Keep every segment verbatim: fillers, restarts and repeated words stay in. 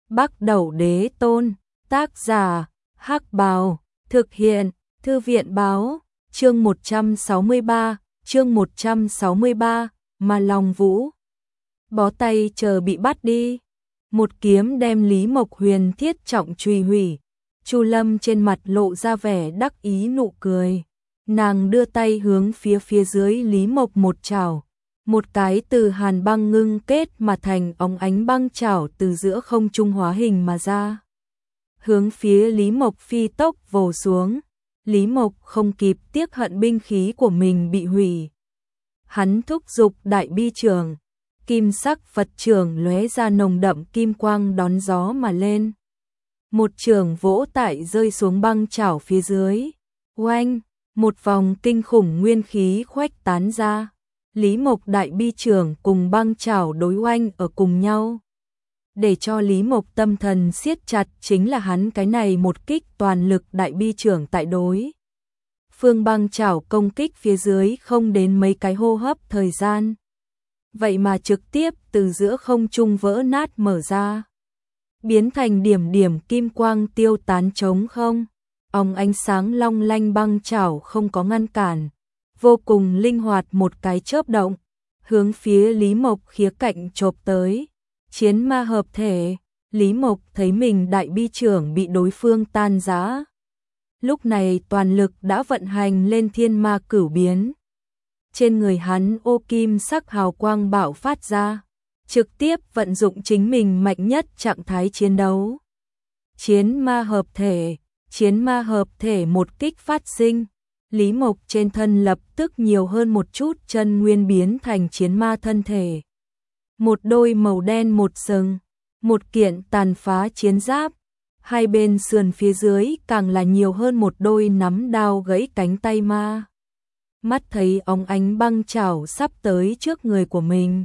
Bắc Đẩu Đế Tôn, tác giả, Hắc Bào, thực hiện, Thư viện Báo, chương một trăm sáu mươi ba, chương một trăm sáu mươi ba, mà Long Vũ. Bó tay chờ bị bắt đi. Một kiếm đem Lý Mộc Huyền thiết trọng truy hủy. Chu Lâm trên mặt lộ ra vẻ đắc ý nụ cười. Nàng đưa tay hướng phía phía dưới Lý Mộc một chảo. Một cái từ hàn băng ngưng kết mà thành óng ánh băng chảo từ giữa không trung hóa hình mà ra. Hướng phía Lý Mộc phi tốc vồ xuống. Lý Mộc không kịp tiếc hận binh khí của mình bị hủy. Hắn thúc giục đại bi trường. Kim sắc Phật trường lóe ra nồng đậm kim quang đón gió mà lên. Một trường vỗ tại rơi xuống băng chảo phía dưới. Oanh, một vòng kinh khủng nguyên khí khuếch tán ra. Lý Mộc đại bi trường cùng băng chảo đối oanh ở cùng nhau. Để cho Lý Mộc tâm thần siết chặt chính là hắn cái này một kích toàn lực đại bi trường tại đối. Phương băng chảo công kích phía dưới không đến mấy cái hô hấp thời gian. Vậy mà trực tiếp từ giữa không trung vỡ nát mở ra. Biến thành điểm điểm kim quang tiêu tán trống không. Óng ánh sáng long lanh băng chảo không có ngăn cản. Vô cùng linh hoạt một cái chớp động. Hướng phía Lý Mộc khía cạnh chộp tới. Chiến ma hợp thể. Lý Mộc thấy mình đại bi trưởng bị đối phương tan rã. Lúc này toàn lực đã vận hành lên thiên ma cửu biến. Trên người hắn ô kim sắc hào quang bạo phát ra. Trực tiếp vận dụng chính mình mạnh nhất trạng thái chiến đấu. Chiến ma hợp thể. Chiến ma hợp thể một kích phát sinh. Lý Mộc trên thân lập tức nhiều hơn một chút chân nguyên biến thành chiến ma thân thể. Một đôi màu đen một sừng. Một kiện tàn phá chiến giáp. Hai bên sườn phía dưới càng là nhiều hơn một đôi nắm đao gãy cánh tay ma. Mắt thấy óng ánh băng chảo sắp tới trước người của mình.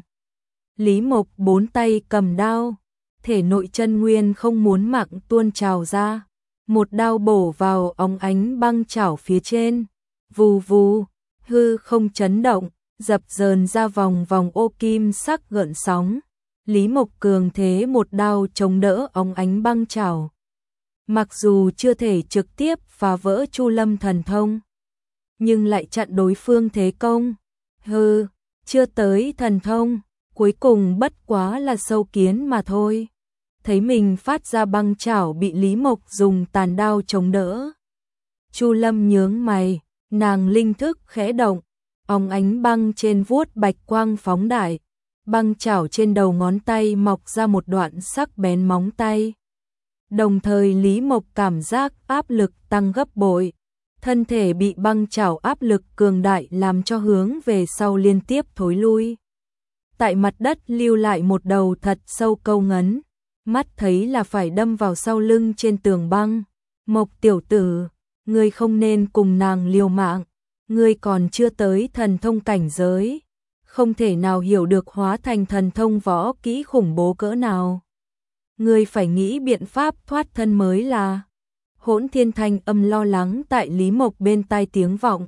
Lý Mộc bốn tay cầm đao. Thể nội chân nguyên không muốn mạng tuôn trào ra. Một đao bổ vào óng ánh băng chảo phía trên. Vù vù, hư không chấn động, dập dờn ra vòng vòng ô kim sắc gợn sóng. Lý Mộc cường thế một đao chống đỡ óng ánh băng chảo. Mặc dù chưa thể trực tiếp phá vỡ Chu Lâm thần thông, nhưng lại chặn đối phương thế công. Hừ, chưa tới thần thông, cuối cùng bất quá là sâu kiến mà thôi. Thấy mình phát ra băng chảo bị Lý Mộc dùng tàn đao chống đỡ. Chu Lâm nhướng mày, nàng linh thức khẽ động, óng ánh băng trên vuốt bạch quang phóng đại. Băng chảo trên đầu ngón tay mọc ra một đoạn sắc bén móng tay. Đồng thời Lý Mộc cảm giác áp lực tăng gấp bội. Thân thể bị băng chảo áp lực cường đại làm cho hướng về sau liên tiếp thối lui. Tại mặt đất lưu lại một đầu thật sâu câu ngấn. Mắt thấy là phải đâm vào sau lưng trên tường băng. Mộc tiểu tử, ngươi không nên cùng nàng liều mạng. Ngươi còn chưa tới thần thông cảnh giới. Không thể nào hiểu được hóa thành thần thông võ kỹ khủng bố cỡ nào. Ngươi phải nghĩ biện pháp thoát thân mới là. Hỗn Thiên thanh âm lo lắng tại Lý Mộc bên tai tiếng vọng.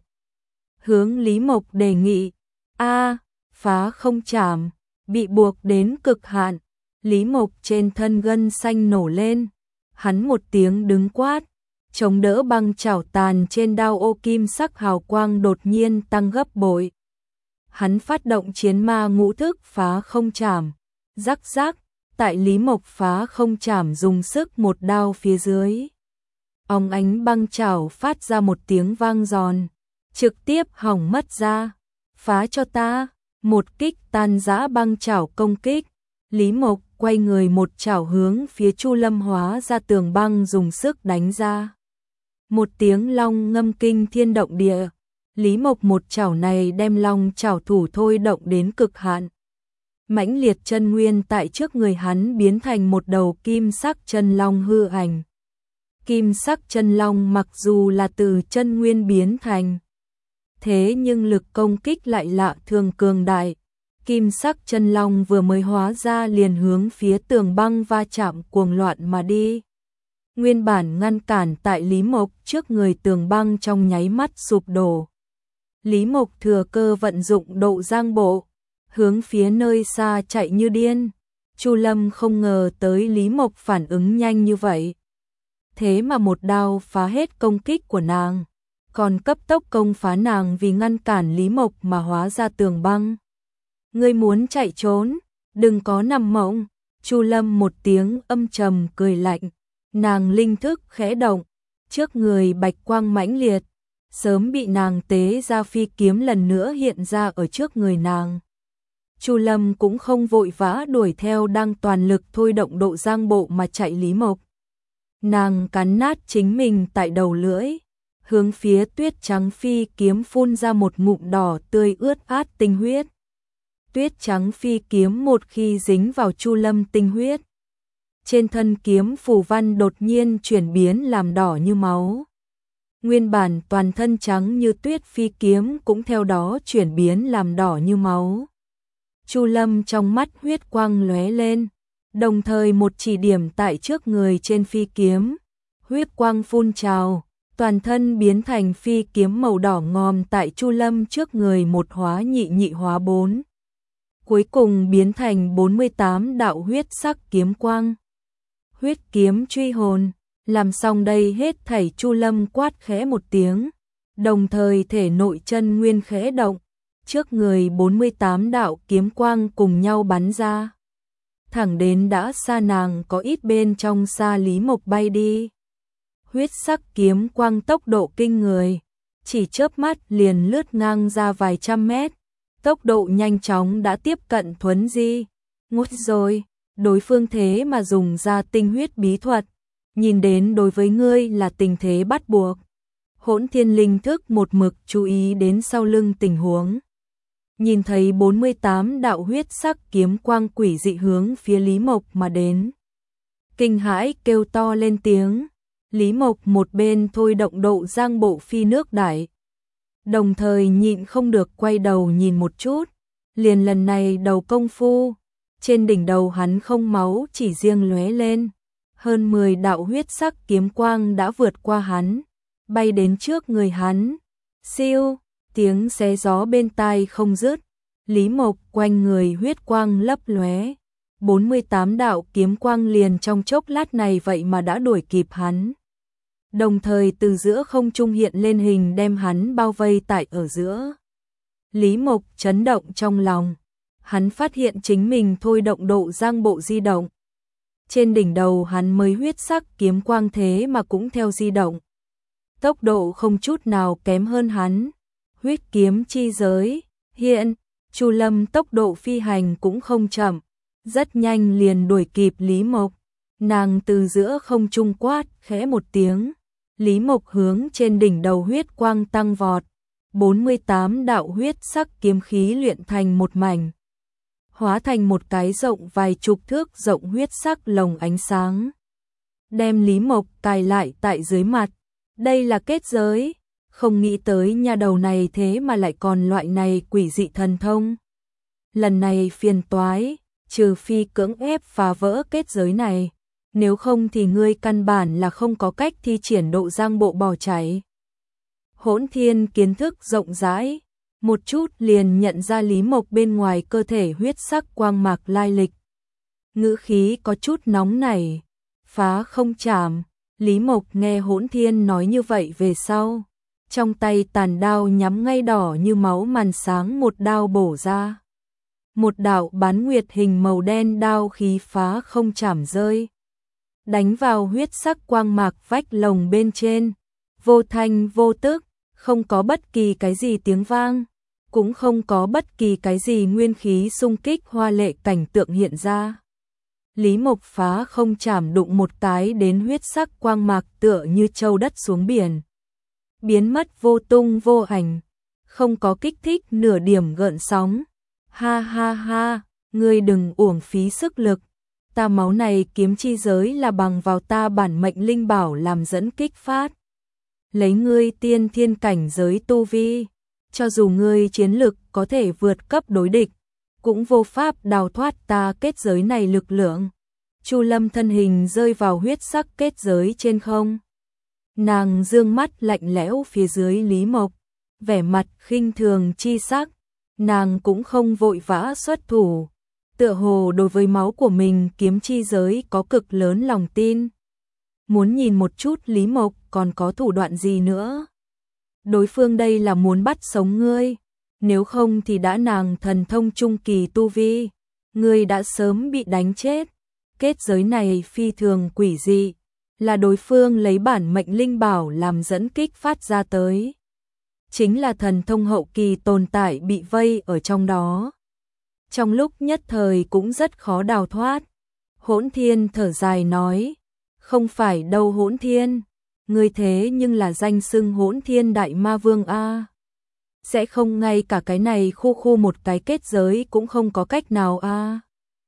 Hướng Lý Mộc đề nghị. A, phá không chảm, bị buộc đến cực hạn. Lý Mộc trên thân gân xanh nổ lên. Hắn một tiếng đứng quát. Chống đỡ băng chảo tàn trên đao ô kim sắc hào quang đột nhiên tăng gấp bội. Hắn phát động chiến ma ngũ thức phá không chảm. Rắc rắc, tại Lý Mộc phá không chảm dùng sức một đao phía dưới. Óng ánh băng chảo phát ra một tiếng vang giòn. Trực tiếp hỏng mất ra. Phá cho ta. Một kích tan rã băng chảo công kích. Lý Mộc quay người một chảo hướng phía Chu Lâm hóa ra tường băng dùng sức đánh ra. Một tiếng long ngâm kinh thiên động địa. Lý Mộc một chảo này đem long chảo thủ thôi động đến cực hạn. Mãnh liệt chân nguyên tại trước người hắn biến thành một đầu kim sắc chân long hư ảnh. Kim sắc chân long mặc dù là từ chân nguyên biến thành, thế nhưng lực công kích lại lạ thường cường đại. Kim sắc chân long vừa mới hóa ra liền hướng phía tường băng va chạm cuồng loạn mà đi. Nguyên bản ngăn cản tại Lý Mộc trước người tường băng trong nháy mắt sụp đổ. Lý Mộc thừa cơ vận dụng độ giang bộ, hướng phía nơi xa chạy như điên. Chu Lâm không ngờ tới Lý Mộc phản ứng nhanh như vậy. Thế mà một đao phá hết công kích của nàng, còn cấp tốc công phá nàng vì ngăn cản Lý Mộc mà hóa ra tường băng. Ngươi muốn chạy trốn, đừng có nằm mộng. Chu Lâm một tiếng âm trầm cười lạnh, nàng linh thức khẽ động, trước người bạch quang mãnh liệt, sớm bị nàng tế ra phi kiếm lần nữa hiện ra ở trước người nàng. Chu Lâm cũng không vội vã đuổi theo, đang toàn lực thôi động độ giang bộ mà chạy Lý Mộc. Nàng cắn nát chính mình tại đầu lưỡi, hướng phía tuyết trắng phi kiếm phun ra một ngụm đỏ tươi ướt át tinh huyết. Tuyết trắng phi kiếm một khi dính vào Chu Lâm tinh huyết, trên thân kiếm phù văn đột nhiên chuyển biến làm đỏ như máu. Nguyên bản toàn thân trắng như tuyết phi kiếm cũng theo đó chuyển biến làm đỏ như máu. Chu Lâm trong mắt huyết quang lóe lên, đồng thời một chỉ điểm tại trước người trên phi kiếm, huyết quang phun trào, toàn thân biến thành phi kiếm màu đỏ ngòm tại Chu Lâm trước người một hóa nhị nhị hóa bốn. Cuối cùng biến thành bốn mươi tám đạo huyết sắc kiếm quang. Huyết kiếm truy hồn, làm xong đây hết thảy Chu Lâm quát khẽ một tiếng, đồng thời thể nội chân nguyên khẽ động, trước người bốn mươi tám đạo kiếm quang cùng nhau bắn ra. Thẳng đến đã xa nàng có ít bên trong xa Lý Mộc bay đi. Huyết sắc kiếm quang tốc độ kinh người, chỉ chớp mắt liền lướt ngang ra vài trăm mét, tốc độ nhanh chóng đã tiếp cận Thuấn Di. Ngút rồi, đối phương thế mà dùng ra tinh huyết bí thuật, nhìn đến đối với ngươi là tình thế bắt buộc. Hỗn Thiên linh thức một mực chú ý đến sau lưng tình huống. Nhìn thấy bốn mươi tám đạo huyết sắc kiếm quang quỷ dị hướng phía Lý Mộc mà đến. Kinh hãi kêu to lên tiếng, Lý Mộc một bên thôi động độ giang bộ phi nước đại, đồng thời nhịn không được quay đầu nhìn một chút, liền lần này đầu công phu, trên đỉnh đầu hắn không máu chỉ riêng lóe lên, hơn mười đạo huyết sắc kiếm quang đã vượt qua hắn, bay đến trước người hắn. Siêu, tiếng xé gió bên tai không dứt, Lý Mộc quanh người huyết quang lấp lóe, bốn mươi tám đạo kiếm quang liền trong chốc lát này vậy mà đã đuổi kịp hắn. Đồng thời từ giữa không trung hiện lên hình đem hắn bao vây tại ở giữa. Lý Mộc chấn động trong lòng, hắn phát hiện chính mình thôi động độ giang bộ di động. Trên đỉnh đầu hắn mới huyết sắc kiếm quang thế mà cũng theo di động. Tốc độ không chút nào kém hơn hắn. Huyết kiếm chi giới, hiện, Chu Lâm tốc độ phi hành cũng không chậm, rất nhanh liền đuổi kịp Lý Mộc. Nàng từ giữa không trung quát khẽ một tiếng, Lý Mộc hướng trên đỉnh đầu huyết quang tăng vọt, bốn mươi tám đạo huyết sắc kiếm khí luyện thành một mảnh, hóa thành một cái rộng vài chục thước rộng huyết sắc lồng ánh sáng, đem Lý Mộc cài lại tại dưới mặt. Đây là kết giới, không nghĩ tới nhà đầu này thế mà lại còn loại này quỷ dị thần thông. Lần này phiền toái, trừ phi cưỡng ép phá vỡ kết giới này, nếu không thì ngươi căn bản là không có cách thi triển độ giang bộ bỏ chạy. Hỗn Thiên kiến thức rộng rãi, một chút liền nhận ra Lý Mộc bên ngoài cơ thể huyết sắc quang mạc lai lịch. Ngữ khí có chút nóng nảy, phá không chạm. Lý Mộc nghe Hỗn Thiên nói như vậy về sau, trong tay tàn đao nhắm ngay đỏ như máu màn sáng một đao bổ ra. Một đạo bán nguyệt hình màu đen đao khí phá không chạm rơi, đánh vào huyết sắc quang mạc vách lồng bên trên, vô thanh vô tức, không có bất kỳ cái gì tiếng vang, cũng không có bất kỳ cái gì nguyên khí xung kích hoa lệ cảnh tượng hiện ra. Lý Mộc phá không chạm đụng một cái đến huyết sắc quang mạc tựa như châu đất xuống biển, biến mất vô tung vô ảnh, không có kích thích nửa điểm gợn sóng. Ha ha ha, ngươi đừng uổng phí sức lực, ta máu này kiếm chi giới là bằng vào ta bản mệnh linh bảo làm dẫn kích phát. Lấy ngươi tiên thiên cảnh giới tu vi, cho dù ngươi chiến lực có thể vượt cấp đối địch, cũng vô pháp đào thoát ta kết giới này lực lượng. Chu Lâm thân hình rơi vào huyết sắc kết giới trên không. Nàng dương mắt lạnh lẽo phía dưới Lý Mộc, vẻ mặt khinh thường chi sắc, nàng cũng không vội vã xuất thủ, Tựa hồ đối với máu của mình kiếm chi giới có cực lớn lòng tin. Muốn nhìn một chút Lý Mộc còn có thủ đoạn gì nữa. Đối phương đây là muốn bắt sống ngươi, nếu không thì đã nàng thần thông trung kỳ tu vi, ngươi đã sớm bị đánh chết. Kết giới này phi thường quỷ dị, là đối phương lấy bản mệnh linh bảo làm dẫn kích phát ra tới. Chính là thần thông hậu kỳ tồn tại bị vây ở trong đó. Trong lúc nhất thời cũng rất khó đào thoát. Hỗn Thiên thở dài nói, không phải đâu Hỗn Thiên, ngươi thế nhưng là danh xưng Hỗn Thiên Đại Ma Vương a. Sẽ không ngay cả cái này khu khu một cái kết giới cũng không có cách nào a.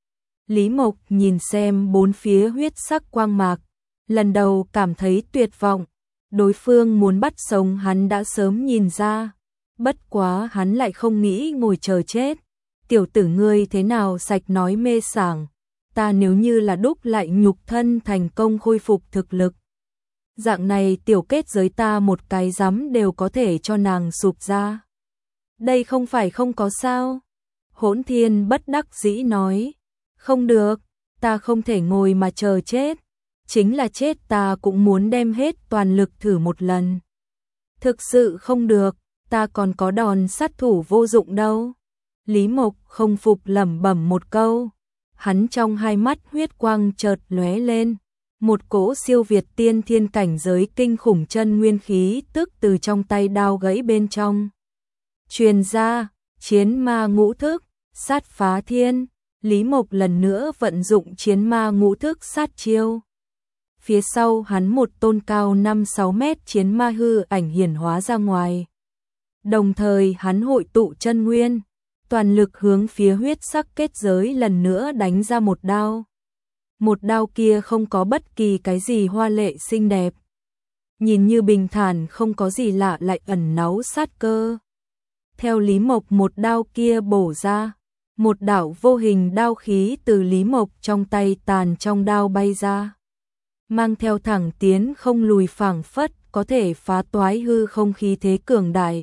Lý Mộc nhìn xem bốn phía huyết sắc quang mạc, lần đầu cảm thấy tuyệt vọng. Đối phương muốn bắt sống hắn đã sớm nhìn ra, bất quá hắn lại không nghĩ ngồi chờ chết. Tiểu tử ngươi thế nào sạch nói mê sảng, ta nếu như là đúc lại nhục thân thành công khôi phục thực lực. Dạng này tiểu kết giới ta một cái giấm đều có thể cho nàng sụp ra. Đây không phải không có sao. Hỗn Thiên bất đắc dĩ nói, không được, ta không thể ngồi mà chờ chết. Chính là chết ta cũng muốn đem hết toàn lực thử một lần. Thực sự không được, ta còn có đòn sát thủ vô dụng đâu. Lý Mộc không phục lẩm bẩm một câu. Hắn trong hai mắt huyết quang chợt lóe lên. Một cỗ siêu việt tiên thiên cảnh giới kinh khủng chân nguyên khí tức từ trong tay đao gãy bên trong. Truyền ra, chiến ma ngũ thức, sát phá thiên. Lý Mộc lần nữa vận dụng chiến ma ngũ thức sát chiêu. Phía sau hắn một tôn cao năm sáu mét chiến ma hư ảnh hiển hóa ra ngoài. Đồng thời hắn hội tụ chân nguyên, toàn lực hướng phía huyết sắc kết giới lần nữa đánh ra một đao. Một đao kia không có bất kỳ cái gì hoa lệ xinh đẹp. Nhìn như bình thản không có gì lạ lại ẩn náu sát cơ. Theo Lý Mộc một đao kia bổ ra, một đạo vô hình đao khí từ Lý Mộc trong tay tàn trong đao bay ra. Mang theo thẳng tiến không lùi phảng phất có thể phá toái hư không khí thế cường đại.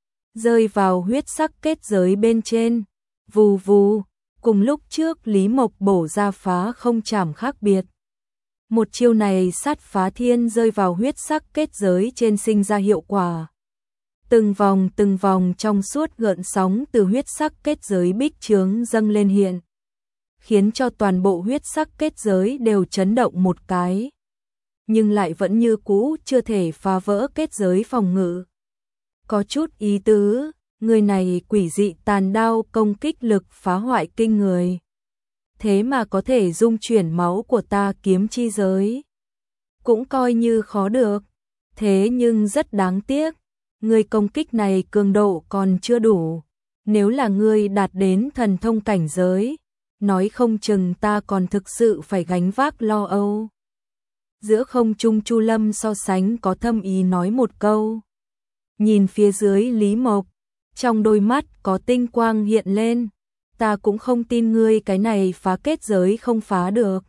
Rơi vào huyết sắc kết giới bên trên, vù vù, cùng lúc trước Lý Mộc bổ ra phá không chảm khác biệt. Một chiêu này sát phá thiên rơi vào huyết sắc kết giới trên sinh ra hiệu quả. Từng vòng từng vòng trong suốt gợn sóng từ huyết sắc kết giới bích chướng dâng lên hiện, khiến cho toàn bộ huyết sắc kết giới đều chấn động một cái. Nhưng lại vẫn như cũ chưa thể phá vỡ kết giới phòng ngự. Có chút ý tứ, người này quỷ dị tàn đao công kích lực phá hoại kinh người. Thế mà có thể dung chuyển máu của ta kiếm chi giới. Cũng coi như khó được. Thế nhưng rất đáng tiếc, người công kích này cường độ còn chưa đủ. Nếu là ngươi đạt đến thần thông cảnh giới, nói không chừng ta còn thực sự phải gánh vác lo âu. Giữa không trung Chu Lâm so sánh có thâm ý nói một câu. Nhìn phía dưới Lý Mộc, trong đôi mắt có tinh quang hiện lên. Ta cũng không tin ngươi cái này phá kết giới không phá được.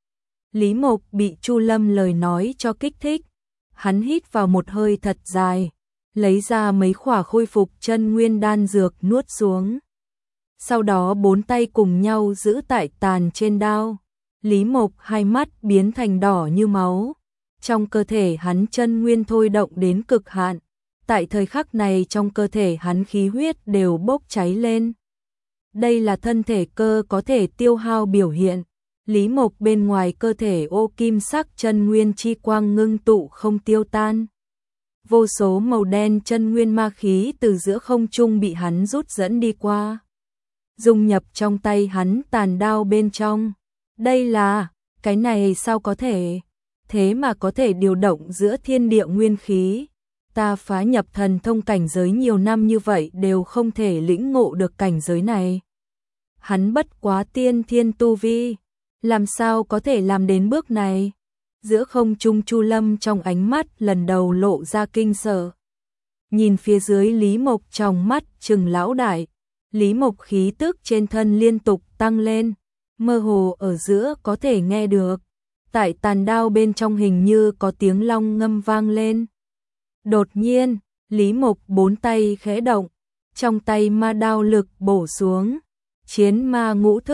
Lý Mộc bị Chu Lâm lời nói cho kích thích. Hắn hít vào một hơi thật dài, lấy ra mấy khỏa khôi phục chân nguyên đan dược nuốt xuống. Sau đó bốn tay cùng nhau giữ tại tàn trên đao. Lý Mộc hai mắt biến thành đỏ như máu. Trong cơ thể hắn chân nguyên thôi động đến cực hạn. Tại thời khắc này trong cơ thể hắn khí huyết đều bốc cháy lên. Đây là thân thể cơ có thể tiêu hao biểu hiện. Lý Mộc bên ngoài cơ thể ô kim sắc chân nguyên chi quang ngưng tụ không tiêu tan. Vô số màu đen chân nguyên ma khí từ giữa không trung bị hắn rút dẫn đi qua. Dung nhập trong tay hắn tàn đao bên trong. Đây là, cái này sao có thể? Thế mà có thể điều động giữa thiên địa nguyên khí. Ta phá nhập thần thông cảnh giới nhiều năm như vậy đều không thể lĩnh ngộ được cảnh giới này. Hắn bất quá tiên thiên tu vi, làm sao có thể làm đến bước này? Giữa không trung Chu Lâm trong ánh mắt lần đầu lộ ra kinh sợ. Nhìn phía dưới Lý Mộc trong mắt trừng lão đại, Lý Mộc khí tức trên thân liên tục tăng lên, mơ hồ ở giữa có thể nghe được. Tại tàn đao bên trong hình như có tiếng long ngâm vang lên. Đột nhiên, Lý Mộc bốn tay khẽ động, trong tay ma đao lực bổ xuống, chiến ma ngũ thức,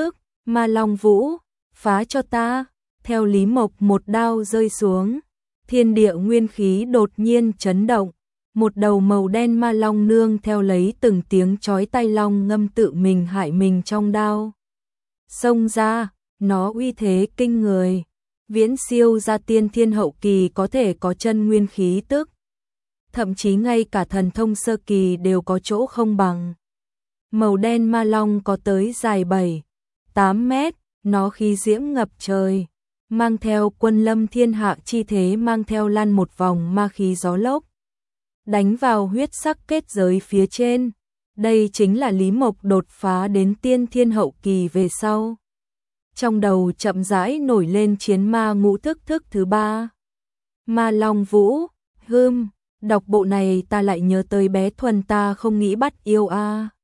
Ma Long Vũ, phá cho ta. Theo Lý Mộc một đao rơi xuống, thiên địa nguyên khí đột nhiên chấn động, một đầu màu đen ma long nương theo lấy từng tiếng chói tai long ngâm tự mình hại mình trong đao. Xông ra, nó uy thế kinh người, viễn siêu ra tiên thiên hậu kỳ có thể có chân nguyên khí tức. Thậm chí ngay cả thần thông sơ kỳ đều có chỗ không bằng. Màu đen ma long có tới dài bảy, tám mét, nó khí diễm ngập trời, mang theo quân lâm thiên hạ chi thế, mang theo lan một vòng ma khí gió lốc, đánh vào huyết sắc kết giới phía trên. Đây chính là Lý Mộc đột phá đến tiên thiên hậu kỳ về sau. Trong đầu chậm rãi nổi lên chiến ma ngũ thức thức thứ ba. Ma Long Vũ, hưm, đọc bộ này ta lại nhớ tới bé Thuần ta không nghĩ bắt yêu a. À.